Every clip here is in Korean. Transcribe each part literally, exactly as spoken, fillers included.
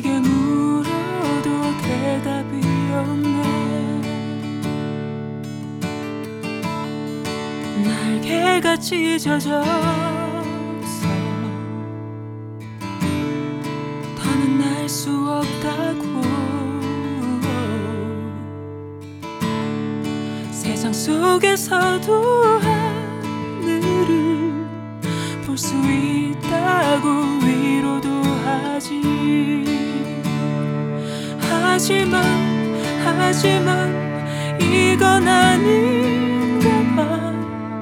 내게 물어도 대답이 없네. 날개가 찢어져서 더는 날 수 없다고. 세상 속에서도 하늘을 볼 수 있다고 위로도 하지. 하지만 하지만 이건 아닌가 봐.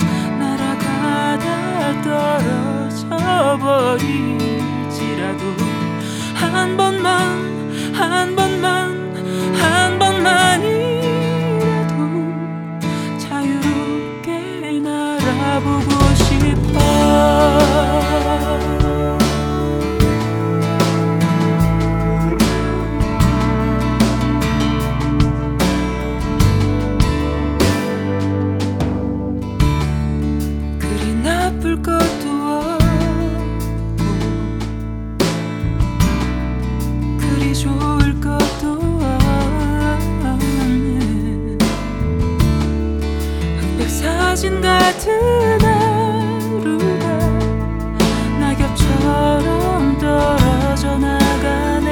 날아가다 떨어져 버릴지라도 한 번만 한 번만 한 번만이라도 자유롭게 날아보고 싶어. 그리 나쁠 것도 없고 그리 좋을 것도 없는 흑백 사진 같은 하루가 낙엽처럼 떨어져 나가네.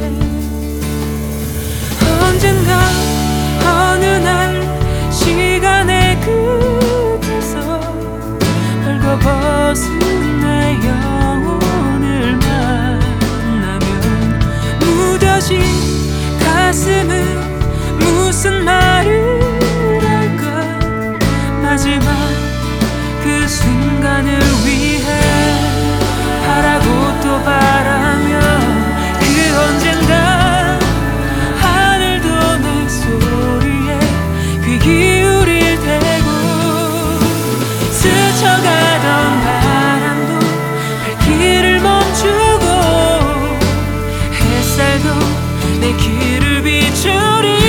언젠가 어느 날 시간의 끝에서 벌거벗은 내 영혼을 만나면 무뎌진 가슴은 무슨 말을 할까. 마지막 그 순간을 위해 바라고 또 바라며 그 언젠가 하늘도 내 소리에 귀 기울일 테고 스쳐가던 바람도 발길을 멈추고 햇살도 내 길을 비추리.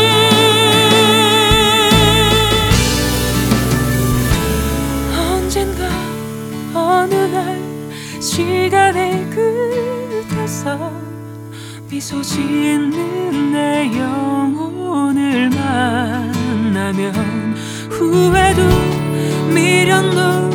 언젠가 어느 날 시간의 끝에서 미소 짓는 내 영혼을 만나면 후회도 미련도